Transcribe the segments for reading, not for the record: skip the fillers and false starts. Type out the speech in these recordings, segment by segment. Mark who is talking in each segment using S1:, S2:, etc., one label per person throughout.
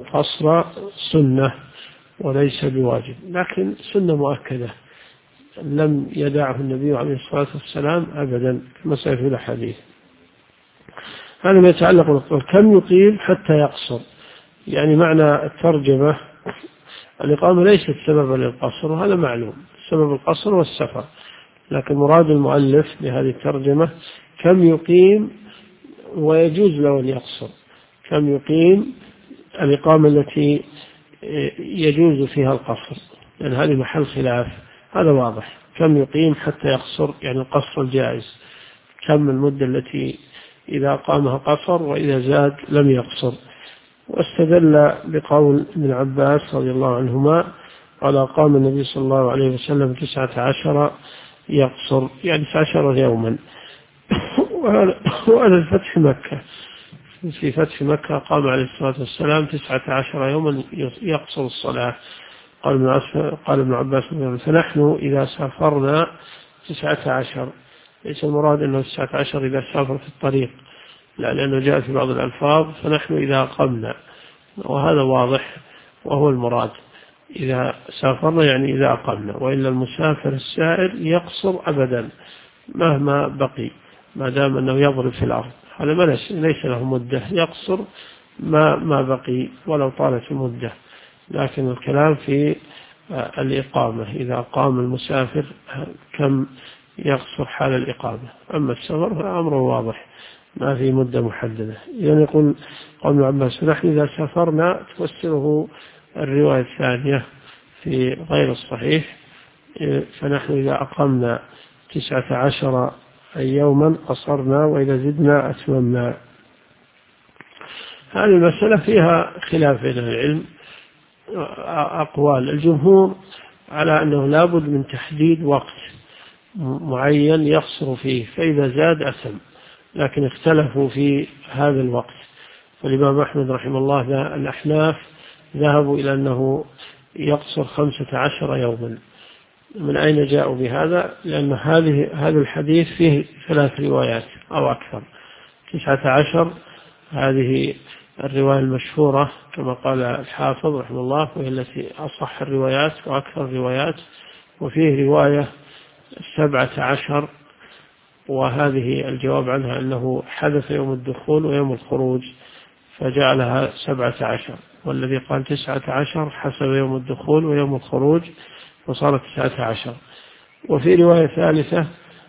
S1: القصر سنة وليس بواجب، لكن سنة مؤكدة لم يدعه النبي عليه الصلاة والسلام أبدا كما سيأتي في الحديث. هذا ما يتعلق بالقصر. كم يقيم حتى يقصر، يعني معنى الترجمة الإقامة ليست سببا للقصر، وهذا معلوم، سبب القصر والسفر، لكن مراد المؤلف بهذه الترجمة كم يقيم ويجوز له أن يقصر، كم يقيم الإقامة التي يجوز فيها القصر، لأن هذه محل خلاف، هذا واضح. كم يقيم حتى يقصر، يعني القصر الجائز، كم المدة التي إذا قامها قصر وإذا زاد لم يقصر. واستدل بقول ابن عباس رضي الله عنهما قال قام النبي صلى الله عليه وسلم 19 يقصر، يعني 19 يوما. وهذا الفتح مكة، في فتح مكة قام عليه الصلاة والسلام 19 يوما يقصر الصلاة. قال ابن عباس فنحن إذا سافرنا 19، ليس المراد أنه 19 إذا سافر في الطريق، لا، لأنه جاء في بعض الألفاظ فنحن إذا قمنا، وهذا واضح وهو المراد، إذا سافرنا يعني إذا أقمنا، وإلا المسافر السائر يقصر أبدا مهما بقي، ما دام أنه يضرب في الأرض، هذا ليس له مدة، يقصر ما بقي ولو طالت المدة. لكن الكلام في الإقامة، إذا قام المسافر كم يقصر حال الإقامة. أما السفر فأمره واضح ما في مدة محددة. يعني يقول قول ابن عباس نحن إذا سافرنا، تفسره الرواية الثانية في غير الصحيح، فنحن إذا أقمنا 19 يوما قصرنا وإذا زدنا أتممنا. هذه المسألة فيها خلاف بين العلم، أقوال الجمهور على أنه لابد من تحديد وقت معين يقصر فيه، فإذا زاد أثم، لكن اختلفوا في هذا الوقت. فالإمام أحمد رحمه الله الأحناف ذهبوا إلى أنه يقصر 15 يوما. من أين جاءوا بهذا؟ لأن هذا الحديث فيه 3 روايات أو أكثر. 19 هذه الرواية المشهورة كما قال الحافظ رحمه الله، وهي التي أصح الروايات وأكثر الروايات. وفيه رواية 17، وهذه الجواب عنها أنه حدث يوم الدخول ويوم الخروج فجعلها 17، والذي قال 19 حسب يوم الدخول ويوم الخروج وصارت 19. وفي رواية ثالثة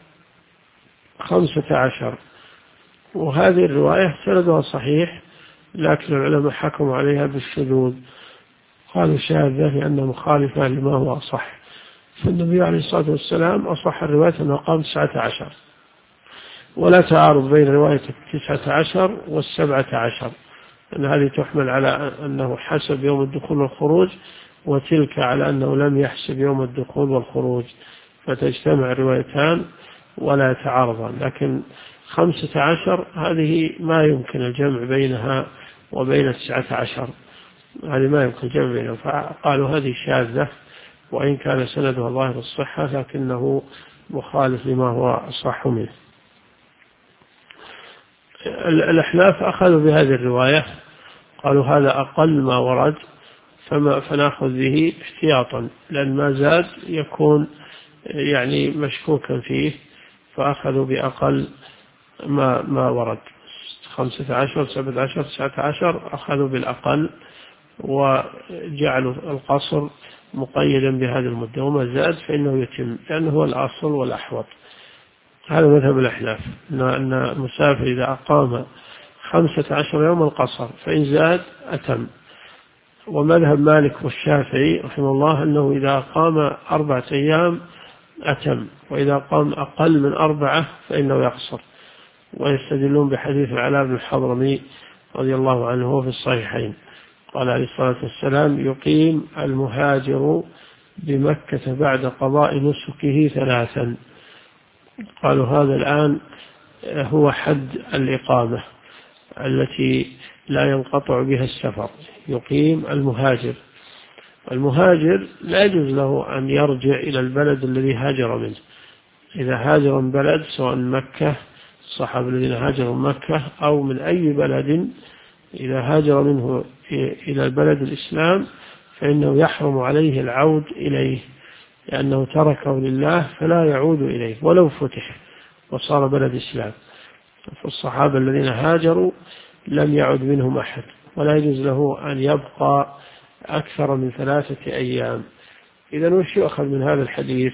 S1: 15، وهذه الرواية سندها صحيح، لكن العلماء حكموا عليها بالشذوذ، قالوا شاذة لأنها مخالفة لما هو أصح. فالنبي عليه الصلاة والسلام أصح الرواية أنه قام 19، ولا تعارض بين رواية 19 و17، أن هذه تحمل على أنه حسب يوم الدخول والخروج، وتلك على أنه لم يحسب يوم الدخول والخروج، فتجتمع الروايتان ولا يتعارضان. لكن 15 هذه ما يمكن الجمع بينها وبين 19، هذه ما يمكن الجمع بينها، فقالوا هذه شاذة، وإن كان سندها ظاهر الصحة لكنه مخالف لما هو أصح منه. الأحناف أخذوا بهذه الرواية، قالوا هذا أقل ما ورد فنأخذ به احتياطا، لأن ما زاد يكون يعني مشكوكا فيه، فأخذوا بأقل ما ورد. 15 17 19 أخذوا بالأقل، وجعلوا القصر مقيدا بهذه المدة، وما زاد فإنه يتم، لأنه هو الأصل والأحوط. هذا مذهب الأحناف، أن المسافر إذا أقام 15 يوما قصر، فإن زاد أتم. ومذهب مالك والشافعي رحمه الله أنه إذا أقام 4 أيام أتم، وإذا قام أقل من 4 فإنه يقصر. ويستدلون بحديث العلاء بن الحضرمي رضي الله عنه في الصحيحين، قال عليه الصلاة والسلام يقيم المهاجر بمكة بعد قضاء نسكه 3. قالوا هذا الآن هو حد الإقامة التي لا ينقطع بها السفر، يقيم المهاجر لا يجوز له أن يرجع إلى البلد الذي هاجر منه. إذا هاجر من بلد، سواء مكة، الصحابة الذين هاجروا من مكة أو من أي بلد إذا هاجر منه إلى بلد الإسلام فإنه يحرم عليه العود إليه، لأنه تركه لله فلا يعود إليه ولو فتح وصار بلد إسلام. فالصحابة الذين هاجروا لم يعد منهم أحد، ولا يجوز له أن يبقى أكثر من 3 أيام. إذا وش يؤخذ من هذا الحديث؟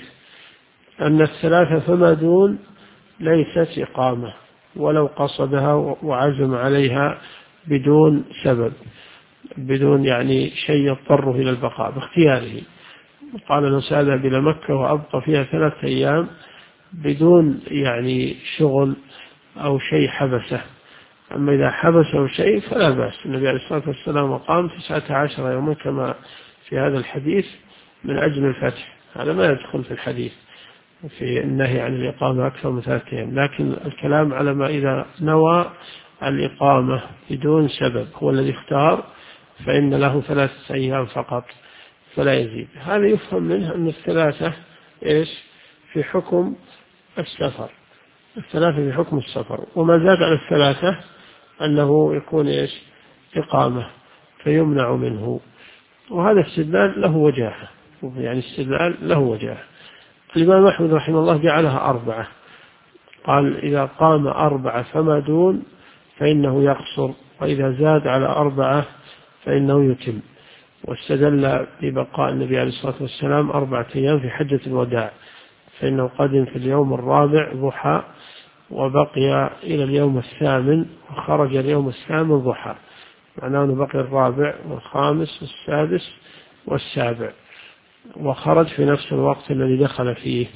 S1: أن الثلاثة فما دون ليست إقامة، ولو قصدها وعزم عليها بدون سبب، بدون يعني شيء يضطره إلى البقاء باختياره. قال أنا سأذهب إلى مكة وأبقى فيها 3 أيام بدون يعني شغل أو شيء حبسه. أما إذا حبسه شيء فلا بأس. النبي عليه الصلاة والسلام قام 19 يوما كما في هذا الحديث من أجل الفتح، هذا ما يدخل في الحديث في النهي عن الإقامة أكثر من 3 أيام، لكن الكلام على ما إذا نوى الإقامة بدون سبب هو الذي اختار فإن له 3 أيام فقط فلا يزيد. هذا يفهم منه أن ال3 إيش في حكم السفر، ال3 في حكم السفر، وما زاد على ال3 أنه يكون إيش إقامة فيمنع منه. وهذا استدلال له وجاهة، يعني استدلال له وجاهة. الإمام أحمد رحمه الله جعلها 4، قال إذا قام 4 فما دون فإنه يقصر، وإذا زاد على 4 فإنه يتم. واستدل ببقاء النبي عليه الصلاة والسلام 4 أيام في حجة الوداع، فإنه قدم في اليوم الرابع ضحى وبقي إلى اليوم 8 وخرج اليوم 8 ضحى، معناه أنه بقي الرابع والخامس والسادس والسابع، وخرج في نفس الوقت الذي دخل فيه،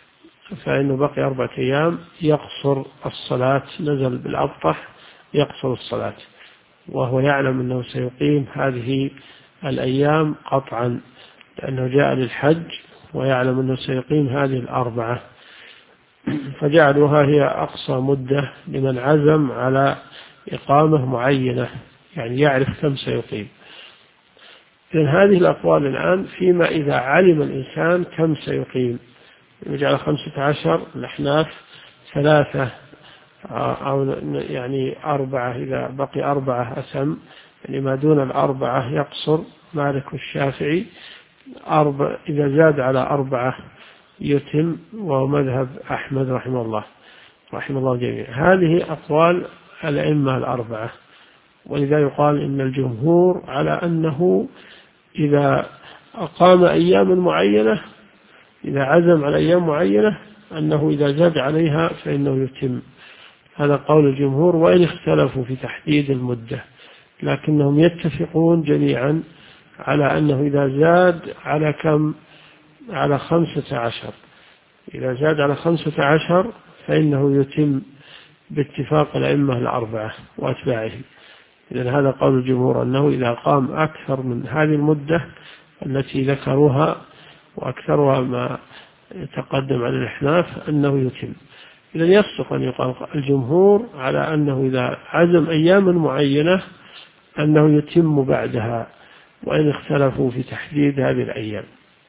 S1: فإنه بقي 4 أيام يقصر الصلاة، نزل بالأبطح يقصر الصلاة، وهو يعلم أنه سيقيم هذه الأيام قطعا لأنه جاء للحج ويعلم أنه سيقيم هذه 4، فجعلوها هي أقصى مدة لمن عزم على إقامة معينة، يعني يعرف كم سيقيم. إذن هذه الأقوال الآن فيما إذا علم الإنسان كم سيقيم، يجعل 15 الأحناف 3 أو يعني 4، إذا بقي 4 أسم، يعني ما دون 4 يقصر مالك الشافعي، إذا زاد على 4 يتم، وهو مذهب أحمد رحمه الله جميعا. هذه أقوال الأئمة 4، ولذا يقال إن الجمهور على أنه إذا أقام أيام معينة، إذا عزم على أيام معينة، أنه إذا زاد عليها فإنه يتم. هذا قول الجمهور، وإن اختلفوا في تحديد المدة، لكنهم يتفقون جميعا على أنه إذا زاد على كم؟ على 15، إذا زاد على 15 فإنه يتم باتفاق الأئمة 4 وأتباعهم. إذن هذا قول الجمهور، أنه إذا قام أكثر من هذه المدة التي ذكروها وأكثرها ما يتقدم عن الأحناف أنه يتم. إذن يصدق أن يقال الجمهور على أنه إذا عزم أياما معينة أنه يتم بعدها، وإن اختلفوا في تحديد هذه الأيام.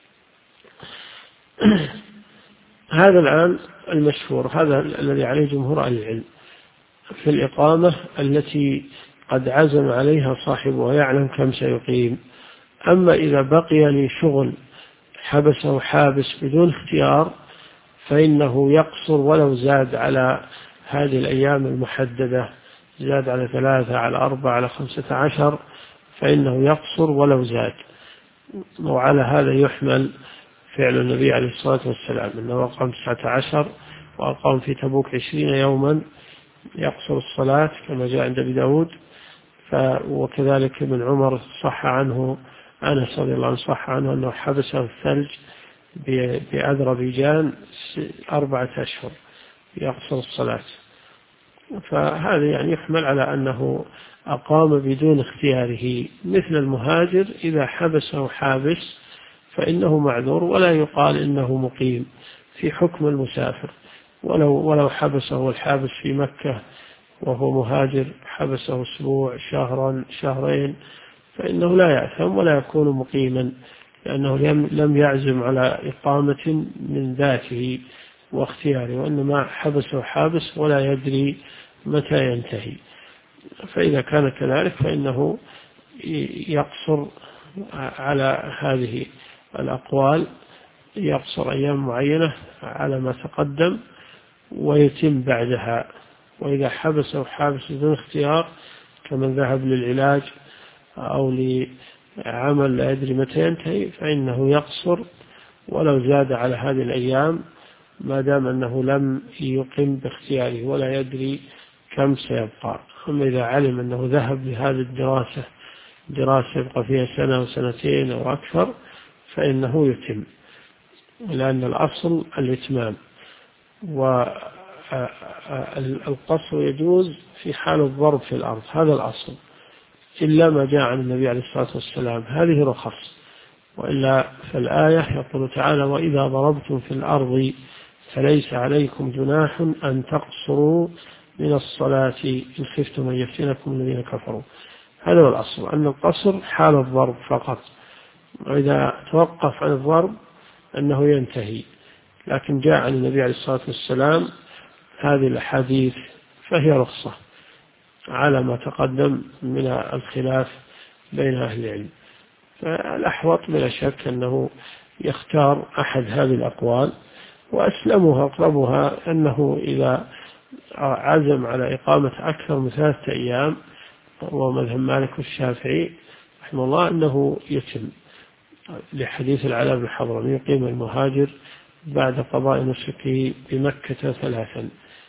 S1: هذا الآن المشهور، هذا الذي عليه جمهور أهل العلم في الإقامة التي قد عزم عليها صاحبها يعلم كم سيقيم. أما إذا بقي لشغل حبسه حابس بدون اختيار فإنه يقصر ولو زاد على هذه الأيام المحددة، زاد على 3 على 4 على 15 فإنه يقصر ولو زاد. وعلى هذا يحمل فعل النبي عليه الصلاة والسلام، أنه أقام 19 وأقام في تبوك 20 يوما يقصر الصلاة كما جاء عند أبي داود. وكذلك ابن عمر صح عنه، أنس رضي الله عنه صح عنه أنه حبسه الثلج بأذربيجان 4 أشهر يقصر الصلاة. فهذا يعني يحمل على أنه أقام بدون اختياره، مثل المهاجر إذا حبسه حابس فإنه معذور، ولا يقال إنه مقيم في حكم المسافر. ولو حبسه الحابس في مكة وهو مهاجر، حبسه أسبوع، شهرا، شهرين، فإنه لا يأثم ولا يكون مقيما، لأنه لم يعزم على إقامة من ذاته واختياره، وإنما حبسه حابس ولا يدري متى ينتهي. فإذا كان كذلك فإنه يقصر على هذه الأقوال، يقصر أيام معينة على ما تقدم ويتم بعدها. وإذا حبسه حابس دون اختيار كمن ذهب للعلاج أو لعمل لا يدري متى ينتهي فإنه يقصر ولو زاد على هذه الأيام ما دام أنه لم يقم باختياره ولا يدري كم سيبقى. أما إذا علم أنه ذهب لهذه دراسة يبقى فيها سنة وسنتين أو أكثر فإنه يتم، لأن الأصل الإتمام. والقصر يجوز في حال الضرب في الأرض، هذا الأصل، إلا ما جاء عن النبي عليه الصلاة والسلام، هذه رخص. وإلا فالآية يقول تعالى: وإذا ضربتم في الأرض فليس عليكم جناح أن تقصروا من الصلاة إن خفتم أن يفتنكم الذين كفروا. هذا هو الأصل، أن القصر حال الضرب فقط، وإذا توقف عن الضرب أنه ينتهي. لكن جاء عن النبي عليه الصلاة والسلام هذه الأحاديث فهي رخصة على ما تقدم من الخلاف بين أهل العلم. فالأحوط بلا شك أنه يختار أحد هذه الأقوال، وأسلمها أقربها أنه إذا عزم على إقامة أكثر من 3 أيام، وهو مذهب مالك والشافعي رحمه الله، أنه يتم، لحديث العلاء بن حضرمي: يقيم المهاجر بعد قضاء نسكه بمكة 3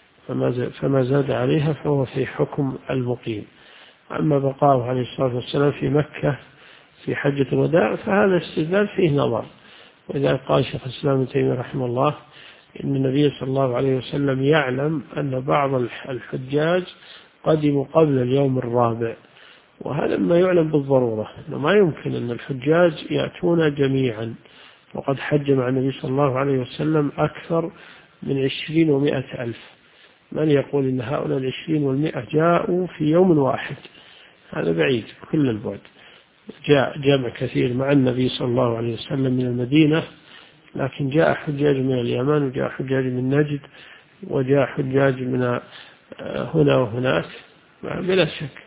S1: فما زاد عليها فهو في حكم المقيم. أما بقاؤه عليه الصلاة والسلام في مكة في حجة الوداع فهذا استدلال فيه نظر. وإذا قال شيخ الإسلام ابن تيمية رحمه الله إن النبي صلى الله عليه وسلم يعلم أن بعض الحجاج قدموا قبل اليوم الرابع، وهذا ما يعلم بالضرورة، أنه ما يمكن أن الحجاج يأتون جميعا، وقد حج مع النبي صلى الله عليه وسلم أكثر من 20 و100 ألف. من يقول إن هؤلاء 20 و100 جاءوا في يوم واحد؟ هذا بعيد كل البعد. جاء جمع كثير مع النبي صلى الله عليه وسلم من المدينة، لكن جاء حجاج من اليمن، وجاء حجاج من نجد، وجاء حجاج من هنا وهناك بلا شك.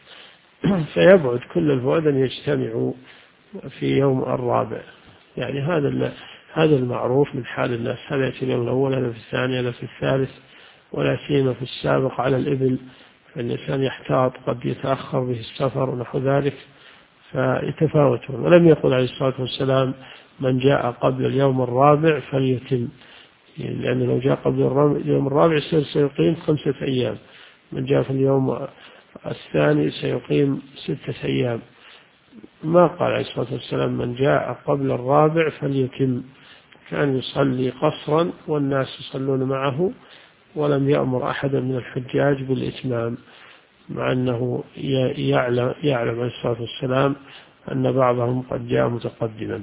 S1: فيبعد كل البعد أن يجتمعوا في يوم الرابع. يعني هذا المعروف من حال الناس، هذا يأتي اليوم الأول، هذا في الثاني، هذا في الثالث، ولا سيما في السابق على الإبل، فالإنسان يحتاط قد يتأخر به السفر ونحو ذلك فيتفاوتون. ولم يقل عليه الصلاة والسلام من جاء قبل اليوم الرابع فليتم، لأنه لو جاء قبل اليوم الرابع سيقيم 5 أيام، من جاء في اليوم الثاني سيقيم 6 أيام. ما قال عليه الصلاة والسلام من جاء قبل الرابع فليتم، كان يصلي قصرا والناس يصلون معه، ولم يأمر أحدا من الحجاج بالإتمام، مع أنه يعلم عليه الصلاة والسلام أن بعضهم قد جاء متقدما.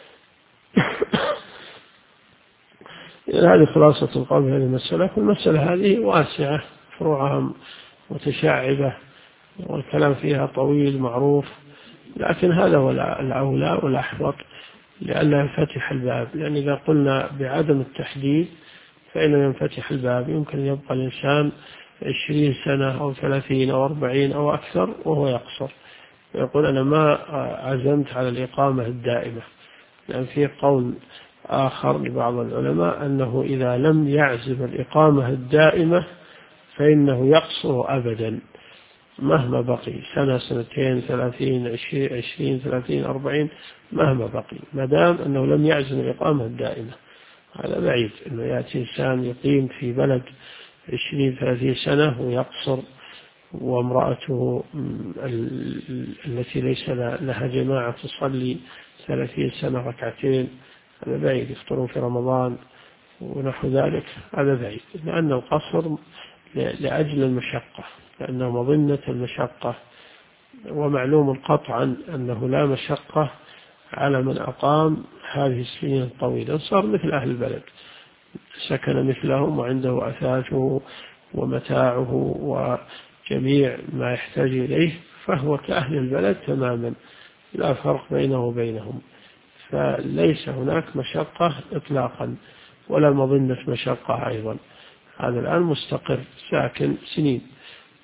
S1: هذه خلاصة القول في هذه المسألة. والمسألة هذه واسعة، فروعها متشعبة، والكلام فيها طويل معروف، لكن هذا هو الأولى والأحوط لئلا ينفتح الباب. لأن إذا قلنا بعدم التحديد فإنه ينفتح الباب، يمكن أن يبقى الإنسان 20 سنة أو 30 أو 40 أو أكثر وهو يقصر، يقول أنا ما عزمت على الإقامة الدائمة. لأن في قول آخر لبعض العلماء أنه إذا لم يعزم الإقامة الدائمة فإنه يقصر أبدا مهما بقي، 1 2 30 20 30 40 مهما بقي، ما دام أنه لم يعزم الإقامة الدائمة. هذا بعيد أنه يأتي إنسان يقيم في بلد 20 30 سنة ويقصر، وامرأته التي ليس لها جماعة تصلي 30 سنة 2 ركعتين، هذا بعيد. يفطرون في رمضان ونحو ذلك، هذا بعيد. لأن القصر لأجل المشقة، لأنه مظنة المشقة، ومعلوم قطعا أنه لا مشقة على من أقام هذه السنين الطويلة، صار مثل أهل البلد، سكن مثلهم وعنده أثاثه ومتاعه وجميع ما يحتاج إليه، فهو كأهل البلد تماما، لا فرق بينه وبينهم. فليس هناك مشقة إطلاقا ولا مظنة مشقة أيضا. هذا الآن مستقر ساكن سنين،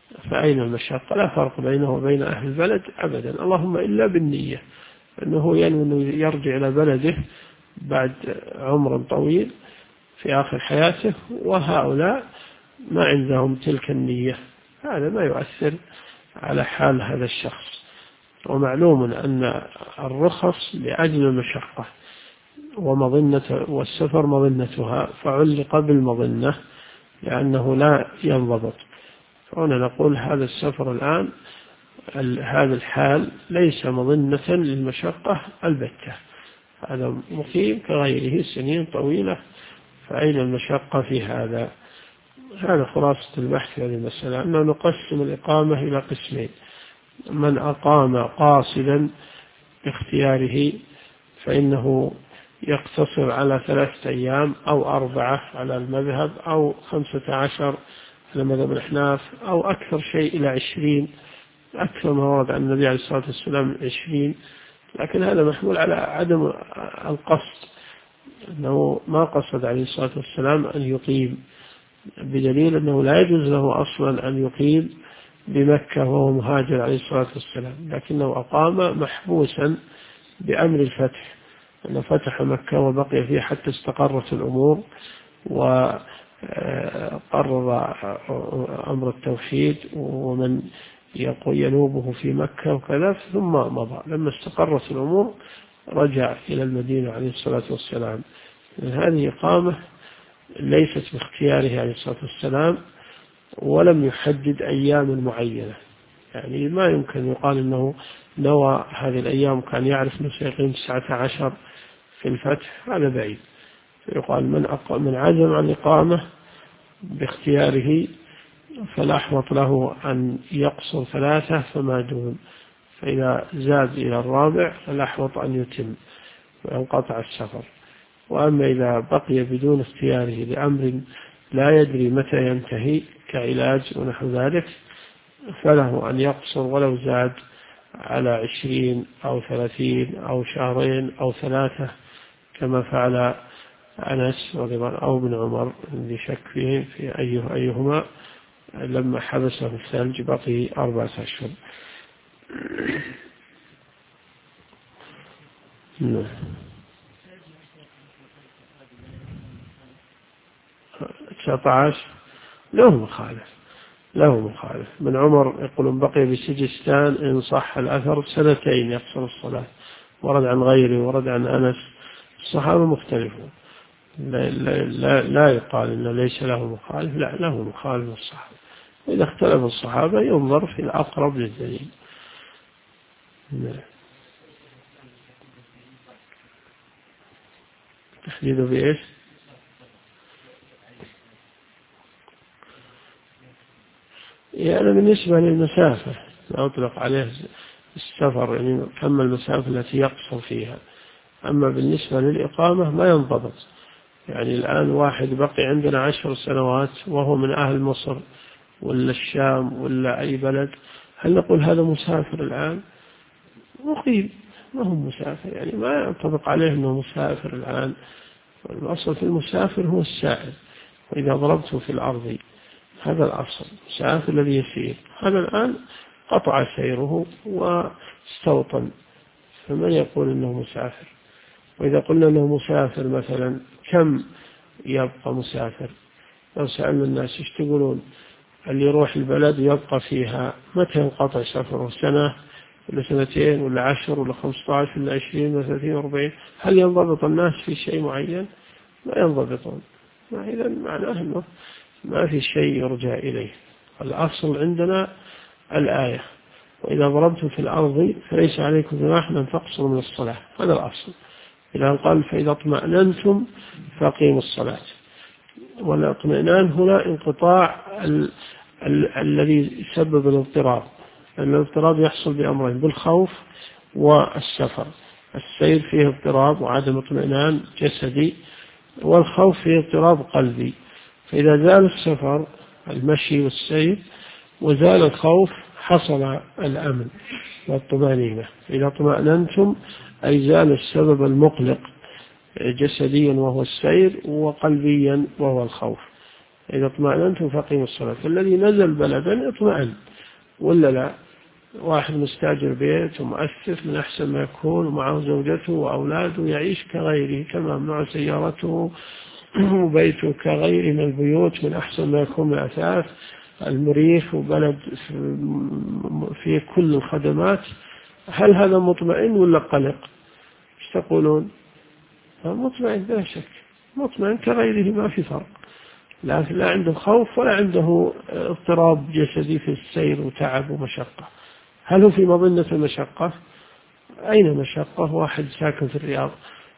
S1: فأين المشقة؟ لا فرق بينه وبين أهل البلد أبدا، اللهم إلا بالنية، أنه ينوي أنه يرجع إلى بلده بعد عمر طويل في آخر حياته، وهؤلاء ما عندهم تلك النية، هذا ما يؤثر على حال هذا الشخص. ومعلوم أن الرخص لأجل المشقة ومظنة، والسفر مظنتها، فعلق بالمظنة لأنه لا ينضبط. فهنا نقول هذا السفر الآن هذا الحال ليس مظنة للمشقة البتة، هذا مقيم كغيره سنين طويلة، فأين المشقة في هذا؟ هذا خلاصة البحث في هذه المسألة، أنه نقسم الإقامة إلى قسمين: من أقام قاصدا باختياره فإنه يقتصر على 3 أيام أو 4 على المذهب، أو 15 على مذهب الأحناف، أو أكثر شيء إلى 20، أكثر ما ورد عن النبي عليه الصلاة والسلام 20، لكن هذا محمول على عدم القصد، أنه ما قصد عليه الصلاة والسلام أن يقيم، بدليل أنه لا يجوز له أصلا أن يقيم بمكة وهو مهاجر عليه الصلاة والسلام، لكنه أقام محبوسا بأمر الفتح، أنه فتح مكة وبقي فيه حتى استقرت الأمور وقرر أمر التوحيد ومن ينوبه في مكة وكذا، ثم مضى لما استقرت الأمور رجع إلى المدينة عليه الصلاة والسلام. هذه إقامة ليست باختياره عليه الصلاة والسلام، ولم يحدد أيام معينة، يعني ما يمكن يقال أنه نوى هذه الأيام، كان يعرف أنه سيقيم 19 في الفتح، هذا بعيد. فيقال من عزم عن إقامة باختياره فلا أحوط له أن يقصر 3 فما دون، فإذا زاد إلى الرابع فلا أحوط أن يتم وينقطع السفر. وأما إذا بقي بدون اختياره لأمر لا يدري متى ينتهي كعلاج ونحو ذلك، فله أن يقصر ولو زاد على 20 أو 30 أو 2 شهر أو 3، كما فعل أنس أو ابن عمر، اللي شك فيه في أيهما، لما حبسه الثلج بقي 4 أشهر. 19 له مخالف من عمر، يقولون بقي بسجستان إن صح الأثر 2 يقصر الصلاة، ورد عن غيره، ورد عن أنس، الصحابة مختلفون، لا يقال إنه ليس له مخالف، لا له مخالف الصحابة، وإذا اختلف الصحابة ينظر في الأقرب للدليل. تحديده بإيش؟ يعني بالنسبة للمسافة لا أطلق عليه السفر، يعني كم المسافة التي يقصر فيها. أما بالنسبة للإقامة ما ينضبط، يعني الآن واحد بقي عندنا 10 سنوات وهو من أهل مصر ولا الشام ولا أي بلد، هل نقول هذا مسافر الآن؟ مقيم، ما هو مسافر، يعني ما ينطبق عليه أنه مسافر الآن. الأصل في المسافر هو السائر، وإذا ضربته في الأرض هذا الأصل، مسافر الذي يسير، هذا الآن قطع سيره واستوطن، فمن يقول أنه مسافر؟ وإذا قلنا أنه مسافر مثلا كم يبقى مسافر؟ لو سألنا الناس ايش تقولون؟ اللي يروح البلد يبقى فيها متى ينقطع سفره؟ 1 ولا 2 ولا 10 ولا 15 ولا 20 ولا 30 و40؟ هل ينضبط الناس في شيء معين؟ ما ينضبطون. إذا معناه أنه ما في شيء يرجع إليه. الأصل عندنا الآية: وإذا ضربتم في الأرض فليس عليكم جناح أن تقصروا من الصلاة، هذا الأصل. إذا قال فإذا اطمأننتم فأقيموا الصلاة، والاطمئنان هنا انقطاع الذي يسبب الاضطراب، لأن الاضطراب يحصل بأمرين: بالخوف والسفر. السير فيه اضطراب وعدم اطمئنان جسدي، والخوف فيه اضطراب قلبي. فإذا زال السفر المشي والسير وزال الخوف حصل الأمن والطمأنينة. إذا اطمأننتم أي زال السبب المقلق جسديا وهو السير، وقلبيا وهو الخوف. إذا اطمأننتم فأقيموا الصلاة. فالذي نزل بلدا اطمأن، ولا لا؟ واحد مستاجر بيت ومؤسس من أحسن ما يكون، ومعه زوجته وأولاده، يعيش كغيره تمام، مع سيارته وبيته كغيره من البيوت، من أحسن ما يكون من أثاث المريخ، وبلد في كل الخدمات. هل هذا مطمئن ولا قلق؟ ايش تقولون؟ مطمئن بلا شك، مطمئن كغيره، ما في فرق، لكن لا عنده خوف ولا عنده اضطراب جسدي في السير وتعب ومشقة. هل هو في مظنة المشقة؟ أين مشقة؟ واحد ساكن في الرياض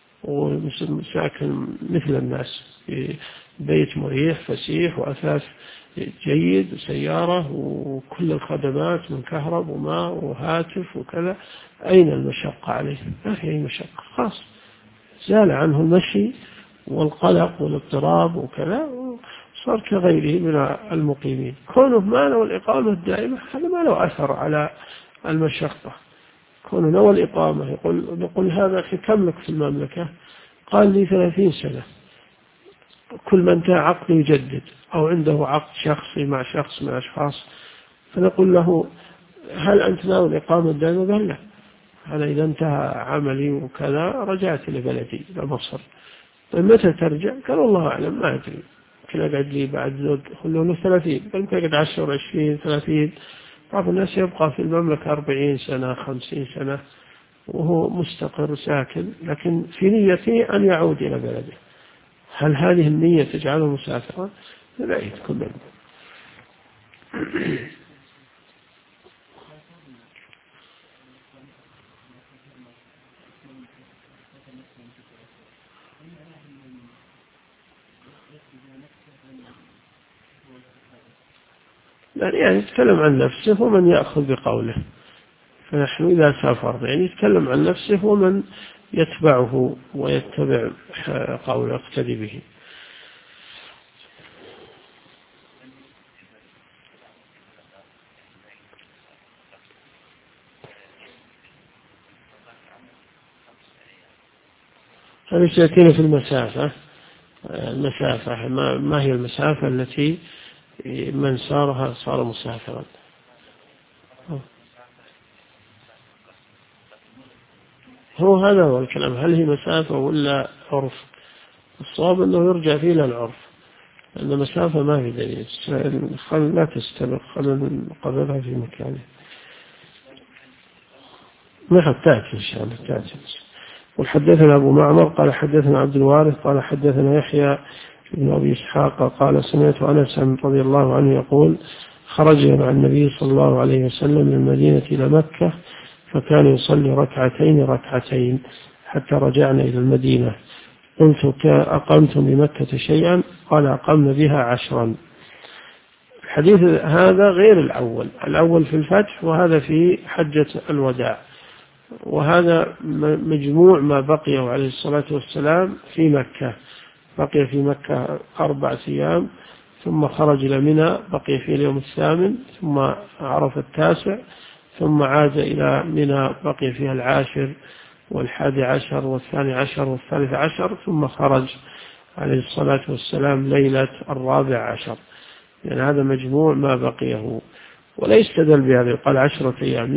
S1: وساكن مثل الناس في بيت مريح فسيح وأثاث جيد وسيارة وكل الخدمات من كهرب وماء وهاتف وكذا، أين المشقة عليه؟ ما في أي مشقة، خاص زال عنه المشي والقلق والاضطراب وكذا، صار كغيره من المقيمين. كونه ما له الإقامة الدائمة هذا ما له أثر على المشقة. كونه له الإقامة يقول هذا أخي كم لك في المملكة؟ قال لي 30 سنة، كل ما انتهى عقده يجدد، أو عنده عقد شخصي مع شخص من الأشخاص، فنقول له هل أنت ناوي الإقامة الدائمة؟ قال لا، أنا إذا انتهى عملي وكذا رجعت لبلدي إلى مصر. طيب متى ترجع؟ قال والله أعلم، ما أدري، يمكن أقعد لي بعد زوج خلوه 30، يمكن أقعد 10 20 30. بعض الناس يبقى في المملكة 40 سنة 50 سنة وهو مستقر ساكن، لكن في نيته أن يعود إلى بلده. هل هذه النية تجعله مسافرا؟ لا يتكلم. يعني يتكلم عن نفسه ومن يأخذ بقوله. فنحن إذا سافر يعني يتكلم عن نفسه ومن يتبعه ويتبع قوله يقتدي به. هذا سيأتينا في المسافة. المسافة ما هي المسافة التي من سارها صار مسافرا؟ هذا هو الكلام، هل هي مسافة ولا عرف؟ الصواب أنه يرجع فيه إلى العرف، لأن مسافة ما في دليل. خل لا تستمر، خل نقررها في مكانه. ما تأتي إن شاء الله تأتي. وحدثنا أبو معمر قال حدثنا عبد الوارث قال حدثنا يحيى بن أبي إسحاق قال سمعت أنس رضي الله عنه يقول خرجنا مع النبي صلى الله عليه وسلم من المدينة إلى مكة، فكان يصلي ركعتين حتى رجعنا إلى المدينة. قلت أقمتم بمكة شيئا؟ قال أقمنا بها 10. الحديث هذا غير الأول في الفتح، وهذا في حجة الوداع، وهذا مجموع ما بقيه عليه الصلاة والسلام في مكة. بقي في مكة 4 أيام، ثم خرج إلى منى، بقي في اليوم 8، ثم عرف 9، ثم عاد إلى منى بقي فيها 10 و11 و12 و13، ثم خرج عليه الصلاة والسلام ليلة 14. يعني هذا مجموع ما بقيه، وليس تدل بهذا قال 10 أيام.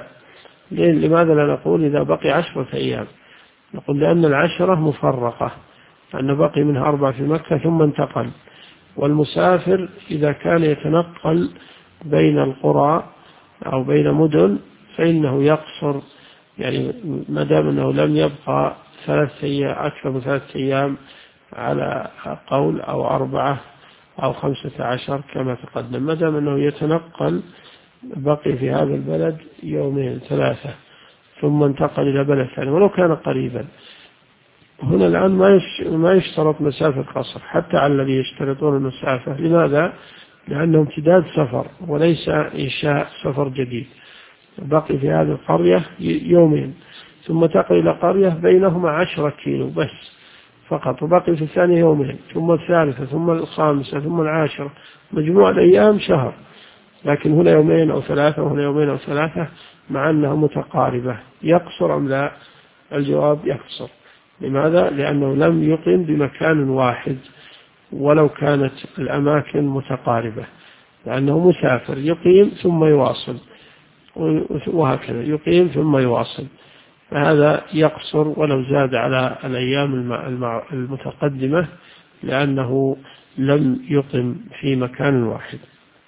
S1: لماذا لا نقول إذا بقي 10 أيام؟ نقول لأن 10 مفرقة، أن بقي منها 4 في مكة ثم انتقل. والمسافر إذا كان يتنقل بين القرى أو بين مدن فإنه يقصر، يعني ما دام أنه لم يبقى 3 أيام أكثر من 3 أيام على قول، أو 4 أو 15 كما تقدم، ما دام أنه يتنقل بقي في هذا البلد 2 3 ثم انتقل إلى بلد ثاني ولو كان قريبا. هنا الآن ما يشترط مسافة قصر حتى على الذي يشترطون المسافة. لماذا؟ لأنه امتداد سفر وليس إنشاء سفر جديد. بقي في هذه القرية 2 ثم انتقل إلى قرية بينهما 10 كيلو بس فقط، وبقي في الثانية 2 ثم الثالثة ثم 5 ثم 10، مجموع الأيام شهر. لكن هنا 2 أو 3 وهنا 2 أو 3 مع أنها متقاربة. يقصر أم لا؟ الجواب يقصر. لماذا؟ لأنه لم يقم بمكان واحد، ولو كانت الأماكن متقاربة، لأنه مسافر يقيم ثم يواصل، وهكذا يقيم ثم يواصل، فهذا يقصر ولو زاد على الأيام المتقدمة، لأنه لم يقم في مكان واحد.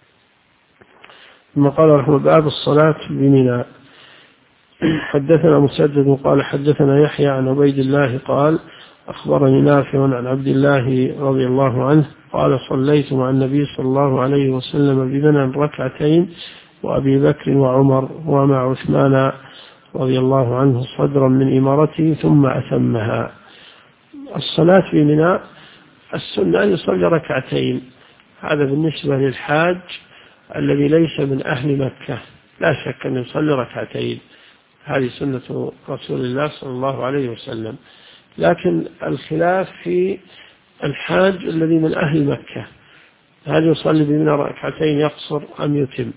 S1: ثم قال رحمه باب الصلاة بمنى. حدثنا مسدد قال حدثنا يحيى عن عبيد الله قال أخبرني نافع عن عبد الله رضي الله عنه قال صليت مع النبي صلى الله عليه وسلم بمنى ركعتين وأبي بكر وعمر ومع عثمان رضي الله عنه صدرا من إمارته ثم أتمها. الصلاة في منى السنة أن يصلي ركعتين، هذا بالنسبة للحاج الذي ليس من أهل مكة، لا شك أن يصلي ركعتين، هذه سنة رسول الله صلى الله عليه وسلم. لكن الخلاف في الحاج الذي من أهل مكة، هل يصلي بمنى ركعتين يقصر أم يتم؟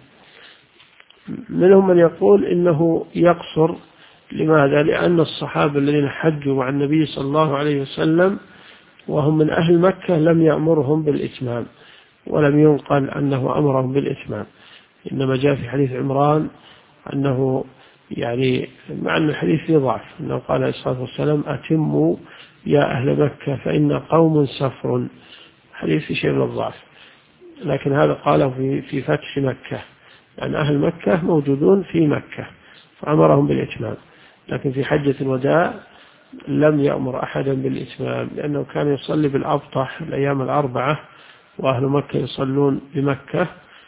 S1: منهم من يقول إنه يقصر. لماذا؟ لأن الصحابة الذين حجوا مع النبي صلى الله عليه وسلم وهم من أهل مكة لم يأمرهم بالإتمام، ولم ينقل أنه أمرهم بالإتمام، إنما جاء في حديث عمران أنه يعني مع أن الحديث فيه ضعف، أنه قال عليه الصلاة والسلام أتموا يا أهل مكة فإن قوم سفر، حديث في شيء من الضعف، لكن هذا قاله في فتح مكة، لأن أهل مكة موجودون في مكة فأمرهم بالإتمام. لكن في حجة الوداع لم يأمر أحدا بالإتمام، لأنه كان يصلي بالأبطح الأيام الأربعة وأهل مكة يصلون بمكة،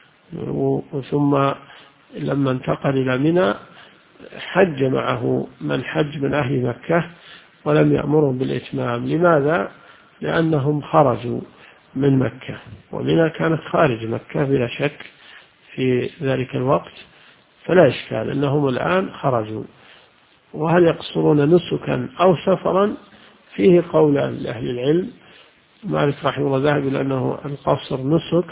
S1: وثم لما انتقل إلى منى حج معه من حج من أهل مكة ولم يأمرهم بالإتمام. لماذا؟ لأنهم خرجوا من مكة، ومنى كانت خارج مكة بلا شك في ذلك الوقت، فلا إشكال أنهم الآن خرجوا. وهل يقصرون نسكا أو سفرا؟ فيه قولان لأهل العلم. مالك رحمه الله ذهب إلى أنه القصر نسك،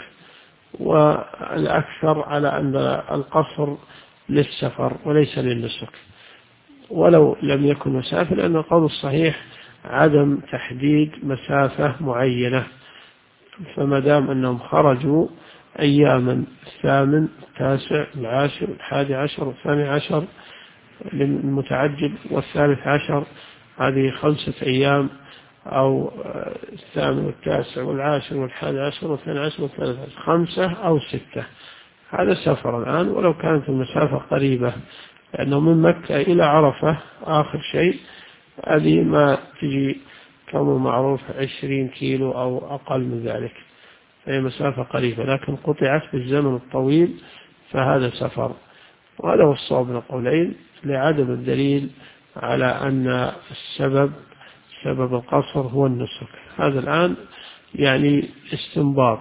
S1: والأكثر على أن القصر للسفر وليس للنسك، ولو لم يكن مسافر، لأن القول الصحيح عدم تحديد مسافة معينة، فما دام أنهم خرجوا أياما 8 9 10 11 12 للمتعجب و13، هذه 5 أيام، أو 8 و9 و10 و11 و12 و13، 5 أو 6، هذا سفر الآن ولو كانت المسافة قريبة، لأنه من مكة إلى عرفة آخر شيء، هذه ما تجي كما معروف 20 كيلو أو أقل من ذلك، هي مسافة قريبة، لكن قطعت بالزمن الطويل فهذا سفر. وهذا هو الصواب من القولين، لعدم الدليل على أن سبب القصر هو النسك. هذا الآن يعني استنباط،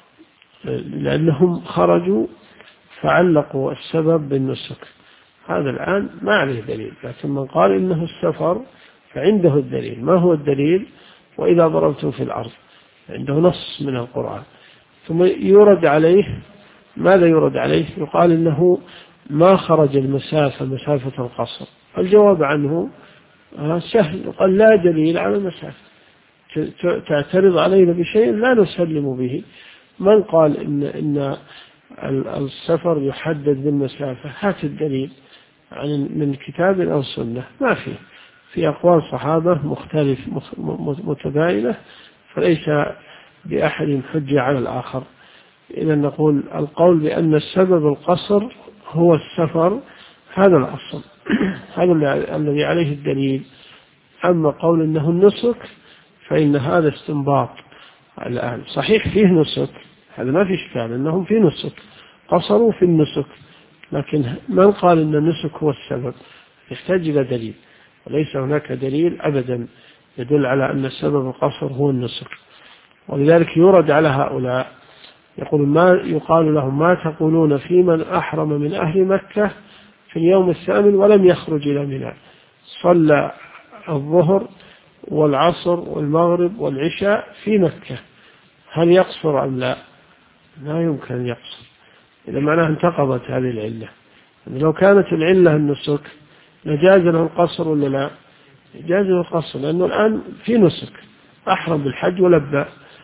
S1: لأنهم خرجوا فعلقوا السبب بالنسك، هذا الآن ما عليه دليل. لكن من قال إنه السفر فعنده الدليل. ما هو الدليل؟ وإذا ضربتم في الأرض، عنده نص من القرآن. ثم يورد عليه، ماذا يورد عليه؟ يقال إنه ما خرج مسافة القصر. الجواب عنه سهل، يقال لا دليل على المسافة، تعترض علينا بشيء لا نسلم به. من قال إن السفر يحدد بالمسافة؟ هات الدليل من كتاب أو سنة. ما في أقوال صحابة مختلف متباينة، فليس بأحد حجة على الآخر. إذا نقول القول بأن السبب القصر هو السفر، هذا الأصل هذا الذي عليه الدليل. أما قول أنه النسك فإن هذا استنباط. الآن صحيح فيه نسك، هذا ما في إشكال أنهم في نسك، قصروا في النسك، لكن من قال أن النسك هو السبب يحتاج إلى دليل، وليس هناك دليل أبدا يدل على أن السبب القصر هو النسك. ولذلك يرد على هؤلاء، يقال لهم ما تقولون في من أحرم من أهل مكة في اليوم الثامن ولم يخرج إلى منى، صلى الظهر والعصر والمغرب والعشاء في مكة، هل يقصر أم لا؟ لا يمكن أن يقصر، إذا معناه انتقضت هذه العلة. لو كانت العلة النسك لجاز له القصر ولا لا؟ جاز له القصر، لأنه الآن في نسك، أحرم بالحج ولبى،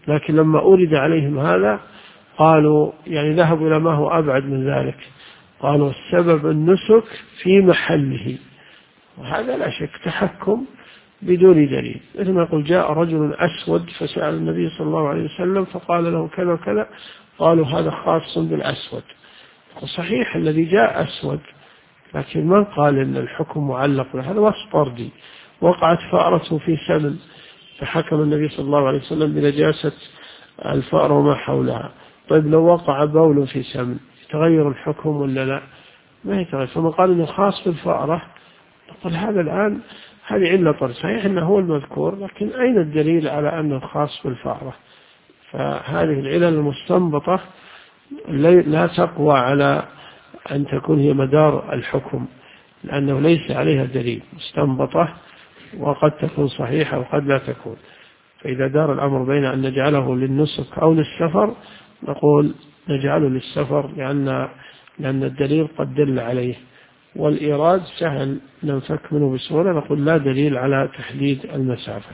S1: لكن لما أورد عليهم هذا قالوا يعني ذهبوا إلى ما هو أبعد من ذلك، قالوا السبب النسك في محله، وهذا لا شك تحكم بدون دليل. مثل ما يقول جاء رجل أسود فسأل النبي صلى الله عليه وسلم فقال له كذا وكذا، قالوا هذا خاص بالأسود. صحيح الذي جاء أسود، لكن من قال إن الحكم معلق، هذا وصف طردي. وقعت فأرة في سمن فحكم النبي صلى الله عليه وسلم بنجاسة الفأرة وما حولها. طيب لو وقع بول في سمن يتغير الحكم ولا لا؟ ما يتغير. فمن قال إنه خاص بالفأرة نقول هذا الآن هذه علة طرد، صحيح إنه هو المذكور، لكن أين الدليل على أنه خاص بالفأرة؟ فهذه العلل المستنبطة لا تقوى على أن تكون هي مدار الحكم، لأنه ليس عليها دليل، مستنبطة وقد تكون صحيحة وقد لا تكون. فإذا دار الأمر بين أن نجعله للنسك أو للسفر نقول نجعله للسفر لأن الدليل قد دل عليه، والإيراد سهل ننفك منه بسهولة، نقول لا دليل على تحديد المسافة.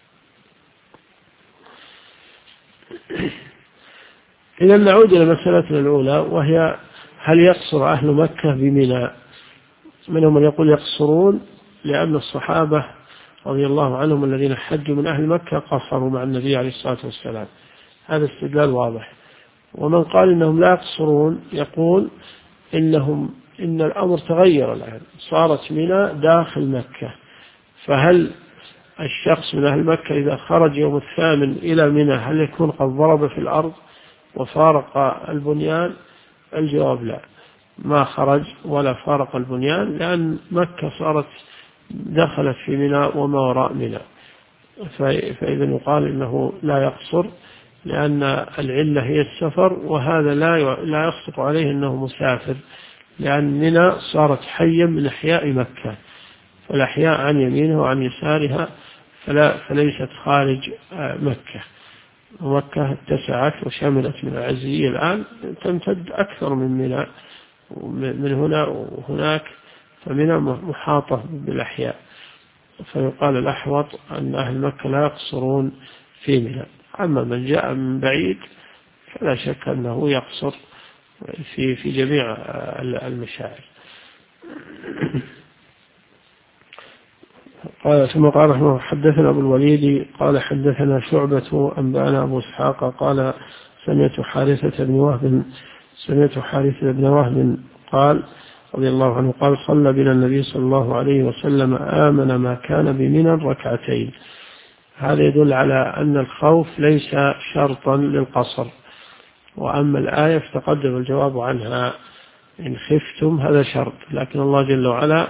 S1: إذا نعود إلى مسألتنا الأولى، وهي هل يقصر أهل مكة بمنى؟ منهم من يقول يقصرون لأن الصحابة رضي الله عنهم الذين حجوا من أهل مكة قصروا مع النبي عليه الصلاة والسلام، هذا استدلال واضح. ومن قال إنهم لا يقصرون يقول إن الأمر تغير الآن، صارت منى داخل مكة، فهل الشخص من أهل مكة إذا خرج يوم الثامن إلى منى هل يكون قد ضرب في الأرض وفارق البنيان؟ الجواب لا، ما خرج ولا فارق البنيان، لأن مكة صارت دخلت في منى وما وراء منى. فإذا يقال إنه لا يقصر لأن العلة هي السفر، وهذا لا يصدق عليه أنه مسافر، لأن منى صارت حيا من أحياء مكة، فالأحياء عن يمينها وعن يسارها فليست خارج مكة. ومكة اتسعت وشملت من العزية الآن تمتد أكثر من منى، من هنا وهناك، فمنى محاطة بالأحياء. فيقال الأحوط أن أهل مكة لا يقصرون في منى. أما من جاء من بعيد فلا شك أنه يقصر في جميع المشاعر. قال ثم قال رحمه حدثنا أبو الوليد قال حدثنا شعبة أنبأنا أبو إسحاق قال سمعت حارثة بن وهب قال رضي الله عنه قال صلى بنا النبي صلى الله عليه وسلم آمن ما كان بمنى ركعتين. هذا يدل على أن الخوف ليس شرطا للقصر، وأما الآية فتقدم الجواب عنها إن خفتم، هذا شرط، لكن الله جل وعلا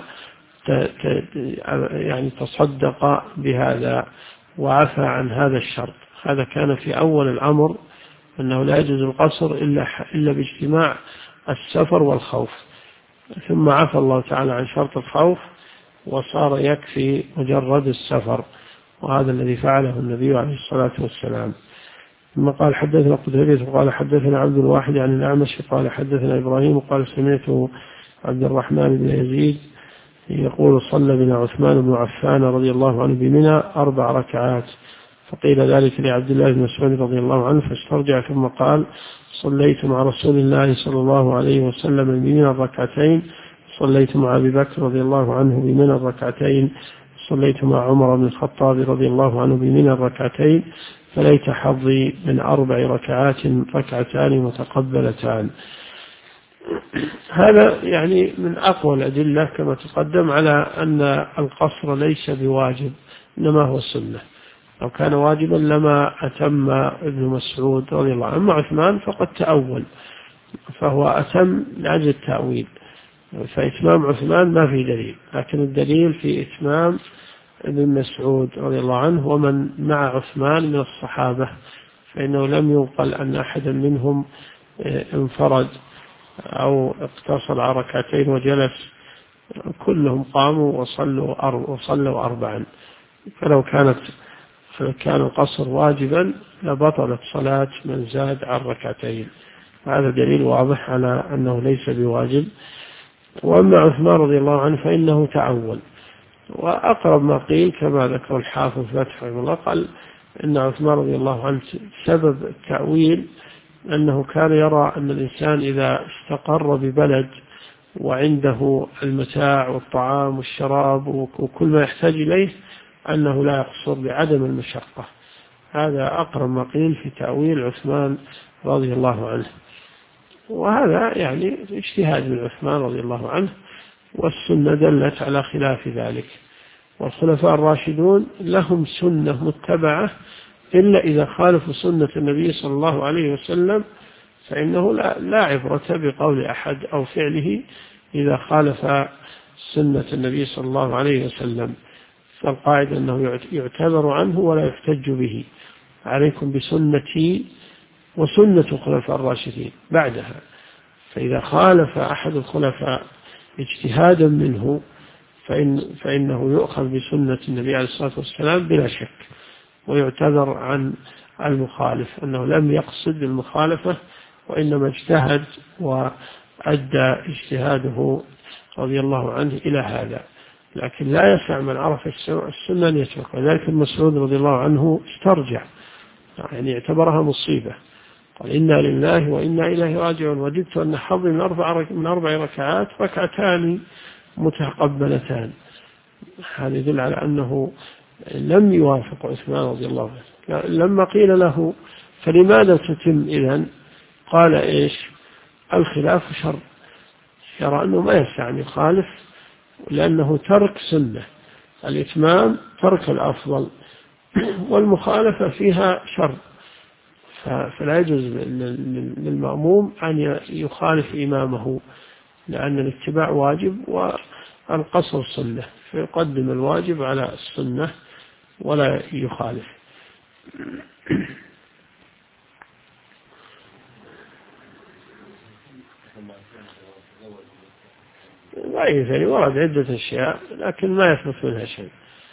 S1: يعني تصدق بهذا وعفى عن هذا الشرط. هذا كان في أول الأمر أنه لا يجوز القصر إلا باجتماع السفر والخوف، ثم عفى الله تعالى عن شرط الخوف وصار يكفي مجرد السفر، وهذا الذي فعله النبي عليه الصلاة والسلام. ثم قال حدثنا قتيبة قال حدثنا عبد الواحد عن الأعمش قال حدثنا إبراهيم قال سمعت عبد الرحمن بن يزيد يقول صلى بنا عثمان بن عفان رضي الله عنه بمنى 4 ركعات، فقيل ذلك لعبد الله بن مسعود رضي الله عنه فاسترجع ثم قال صليت مع رسول الله صلى الله عليه وسلم بمنى 2 ركعتين، صليت مع أبي بكر رضي الله عنه بمنى 2 ركعتين، صليت مع عمر بن الخطاب رضي الله عنه بمنى 2 ركعتين، فليت حظي من 4 ركعات 2 ركعتان متقبلتان. هذا يعني من أقوى الأدلة كما تقدم على أن القصر ليس بواجب إنما هو سنة، لو كان واجبا لما أتم ابن مسعود رضي الله عنه. أما عثمان فقد تأول، فهو أتم لأجل التأويل، فإتمام عثمان ما في دليل، لكن الدليل في إتمام ابن مسعود رضي الله عنه ومن مع عثمان من الصحابة، فإنه لم ينقل أن أحدا منهم انفرد أو اقتصر على 2 ركعتين وجلس، كلهم قاموا وصلوا 4. فلو كان القصر واجبا لبطلت صلاة من زاد عن 2 ركعتين. هذا دليل واضح على أنه ليس بواجب. وأما عثمان رضي الله عنه فإنه تعول، وأقرب ما قيل كما ذكر الحافظ فتح الله قال إن عثمان رضي الله عنه سبب التأويل أنه كان يرى أن الإنسان إذا استقر ببلد وعنده المتاع والطعام والشراب وكل ما يحتاج إليه أنه لا يقصر بعدم المشقة. هذا أقرب ما قيل في تأويل عثمان رضي الله عنه، وهذا يعني اجتهاد من عثمان رضي الله عنه، والسنة دلت على خلاف ذلك. والخلفاء الراشدون لهم سنة متبعة إلا إذا خالفوا سنة النبي صلى الله عليه وسلم فإنه لا عبرة بقول أحد أو فعله إذا خالف سنة النبي صلى الله عليه وسلم. فالقاعدة أنه يعتبر عنه ولا يحتج به. عليكم بسنتي وسنة الخلفاء الراشدين بعدها. فإذا خالف أحد الخلفاء اجتهادا منه فإنه يؤخذ بسنة النبي عليه الصلاة والسلام بلا شك، ويعتذر عن المخالف أنه لم يقصد المخالفة وإنما اجتهد وأدى اجتهاده رضي الله عنه إلى هذا. لكن لا يسع من عرف السنة أن يترك. وذلك ابن مسعود رضي الله عنه استرجع، يعني اعتبرها مصيبة، قال إنا لله وإنا إليه راجعون، وجدت أن حظي من 4 ركعات ركعتان متقبلتان. هذا يدل على أنه لم يوافق عثمان رضي الله عنه. لما قيل له فلماذا تتم إذن؟ قال إيش؟ الخلاف شر. يرى أنه ما يسع أن يخالف لأنه ترك سنة. الإتمام ترك الأفضل، والمخالفة فيها شر، فلا يجوز للمأموم أن يخالف إمامه، لأن الاتباع واجب والقصر سنة، فيقدم الواجب على السنة ولا يخالف. ضعيف، يعني ورد عدة أشياء لكن ما يثبت منها شيء.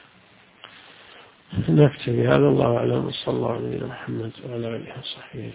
S1: نكتفي هذا، الله أعلم، صلى الله عليه محمد وعلى آله وصحبه.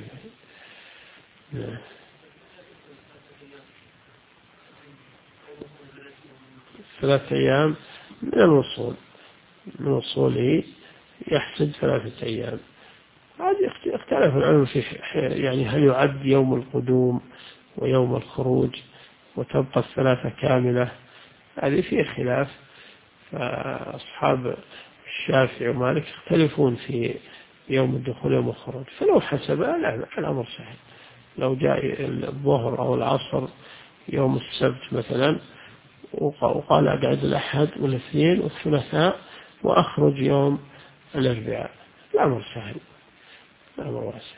S1: 3 أيام من الوصول، من وصوله يحسد 3 أيام. هذه اختلف العلم في يعني هل يعد يوم القدوم ويوم الخروج وتبقى 3 كاملة؟ هذه فيه خلاف. فأصحاب الشافعي ومالك يختلفون في يوم الدخول ويوم الخروج، فلو حسبها لا، الأمر سهل. لو جاء الظهر أو العصر يوم السبت مثلا وقال أقعد الأحد والاثنين والثلاثاء وأخرج يوم الأربعاء، الأمر سهل، الأمر واسع.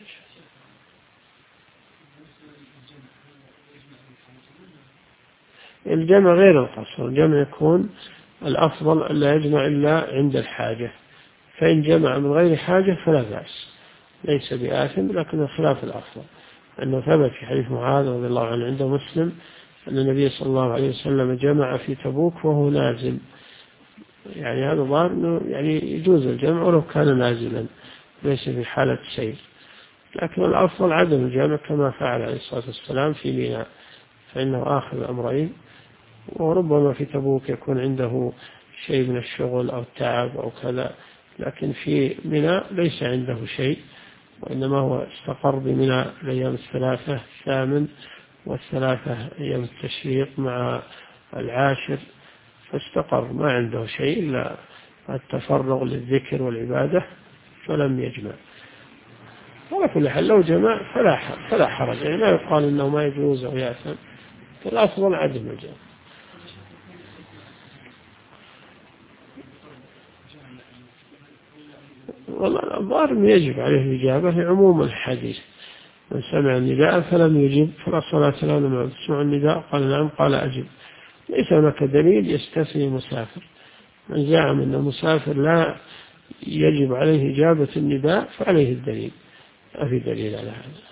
S1: الجمع غير القصر، الجمع يكون الأفضل ألا يجمع إلا عند الحاجة، فإن جمع من غير حاجة فلا بأس، ليس بآثم، لكن الخلاف الأفضل. أنه ثبت في حديث معاذ رضي الله عنه عند مسلم أن النبي صلى الله عليه وسلم جمع في تبوك وهو نازل، يعني هذا ظاهر أنه يعني يجوز الجمع ولو كان نازلا ليس في حالة سير، لكن الأفضل عدم الجمع كما فعل عليه الصلاة والسلام في منى، فإنه آخذ الأمرين. وربما في تبوك يكون عنده شيء من الشغل أو التعب أو كذا، لكن في منى ليس عنده شيء، وإنما هو استقر بمنى الأيام 3 الثامن والثلاثة أيام التشريق مع 10، فاستقر ما عنده شيء إلا التفرغ للذكر والعبادة فلم يجمع. على كل حال لو جمع فلا حرج، يعني لا يقال إنه ما يجوز أو يأثم، فالأفضل عدم الجمع. والله الظاهر يجب عليه الإجابة في عموم الحديث، من سمع النداء فلم يجب فلا صلاة له لمن سمع النداء قال نعم قال أجب. ليس هناك دليل يستثني مسافر. من زعم أن المسافر لا يجب عليه إجابة النداء فعليه الدليل، ما في دليل على هذا،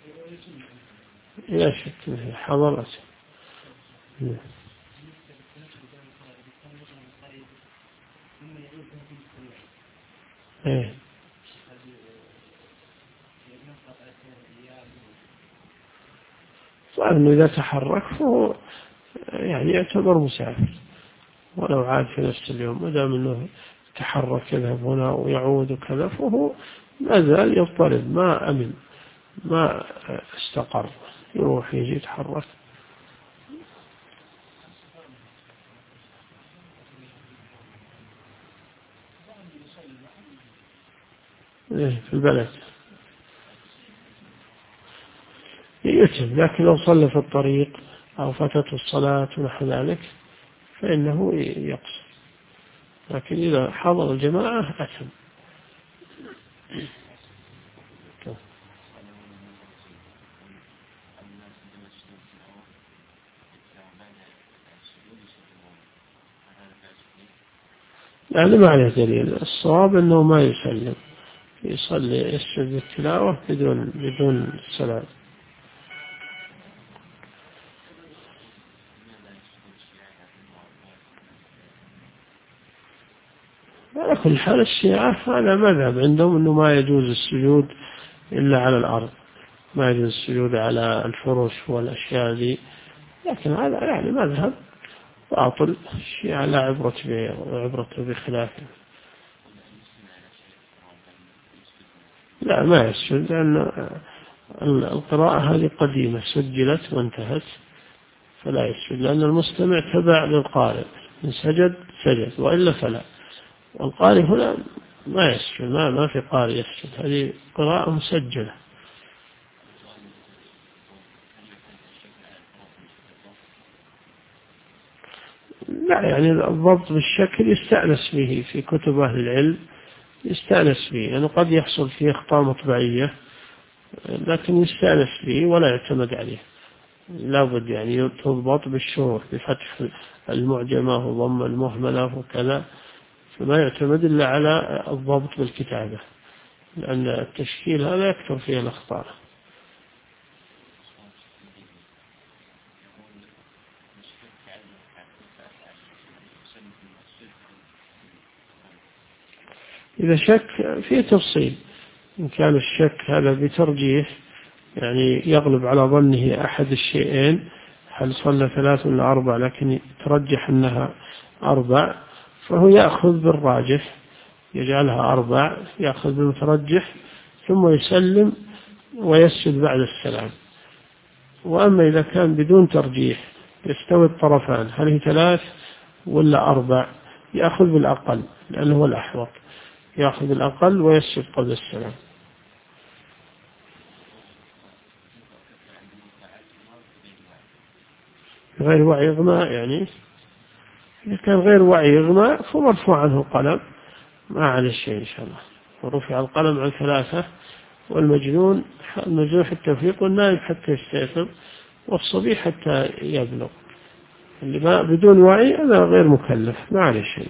S1: لا شك أنه حضرته. فأنه إذا تحرك فهو يعني يعتبر مسافر ولو عاد في نفس اليوم، ما دام أنه يتحرك يذهب هنا ويعود وكذا، فهو ما زال يضطرب، ما أمن، ما استقر، يروح يجي يتحرك. في البلد يتم، لكن لو صلى في الطريق أو فاتته الصلاة ونحو ذلك فإنه يقصر، لكن إذا حضر الجماعة أتم. يعني ما عليه دليل، الصواب أنه ما يسلم، يصلي يسجد بالتلاوة بدون السلام. على كل حال الشيعة هذا مذهب عندهم أنه ما يجوز السجود إلا على الأرض، ما يجوز السجود على الفرش والأشياء دي، لكن هذا يعني مذهب باطل، الشيعة لا عبرة بخلافه. لا ما يسجد، لأن القراءة هذه قديمة سجلت وانتهت، فلا يسجد، لأن المستمع تبع للقارئ، إن سجد سجد وإلا فلا. والقارئ هنا ما يسجد، ما في قارئ يسجد، هذه قراءة مسجلة. لا يعني الضبط بالشكل يستأنس به في كتب أهل العلم، يستأنس به، يعني قد يحصل فيه أخطاء مطبعية، لكن يستأنس به ولا يعتمد عليه، لابد يعني تضبط بالشروط بفتح المعجمة وضم المهملة وكذا، فما يعتمد إلا على الضبط بالكتابة، لأن التشكيل هذا يكثر فيه الأخطاء. إذا شك فيه تفصيل، إن كان الشك هذا بترجيح، يعني يغلب على ظنه أحد الشيئين، هل صلى 3 ولا 4، لكن ترجح أنها 4، فهو يأخذ بالراجح يجعلها 4، يأخذ بالمترجح ثم يسلم ويسجد بعد السلام. وأما إذا كان بدون ترجيح يستوي الطرفان، هل هي 3 ولا 4، يأخذ بالأقل لأنه هو الأحوط، يأخذ الأقل ويسجد قبل السلام. غير وعي إغماء، يعني إذا كان غير وعي إغماء فمرفوع عنه القلم، ما عليه شيء إن شاء الله، ورفع القلم عن 3، والمجنون حتى يفيق، والنائم حتى يستيقظ، والصبي حتى يبلغ. اللي ما بدون وعي هذا غير مكلف، ما عليه شيء.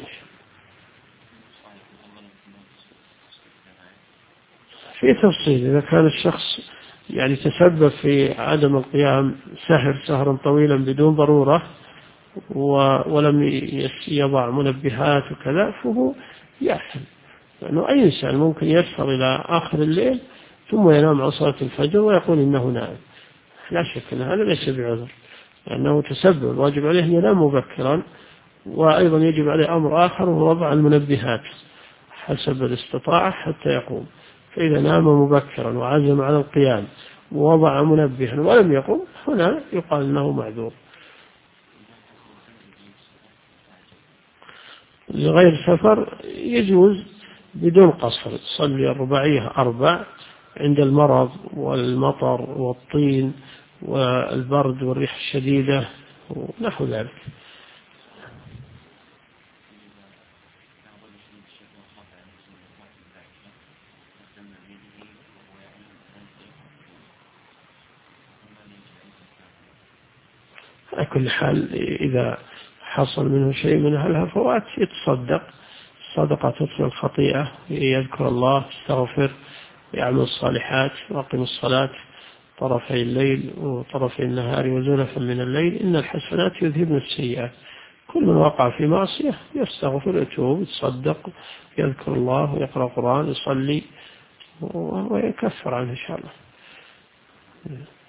S1: في تفصيل، إذا كان الشخص يعني تسبب في عدم القيام سهرا طويلا بدون ضرورة ولم يضع منبهات وكذا، فهو يأثم، لأنه أي إنسان ممكن يسهر إلى آخر الليل ثم ينام عن صلاة الفجر ويقول إنه نائم، لا شك أن هذا ليس بعذر، لأنه تسبب، واجب عليه أن ينام مبكرا، وأيضا يجب عليه أمر آخر وهو وضع المنبهات حسب الاستطاعة حتى يقوم. فإذا نام مبكرا وعزم على القيام ووضع منبها ولم يقم، هنا يقال أنه معذور. لغير سفر يجوز بدون قصر، صلي الرباعية 4 عند المرض والمطر والطين والبرد والريح الشديدة ونحو ذلك. على كل حال إذا حصل منه شيء من الهفوات يتصدق، الصدقة تطفئ الخطيئة، يذكر الله، يستغفر، يعمل الصالحات، ويقيم الصلاة طرفي الليل وطرفي النهار وزلفا من الليل، إن الحسنات يذهبن السيئات. كل من وقع في معصية يستغفر، يتوب، يتصدق، يذكر الله ويقرأ القرآن، يصلي ويكفر عنه إن شاء الله.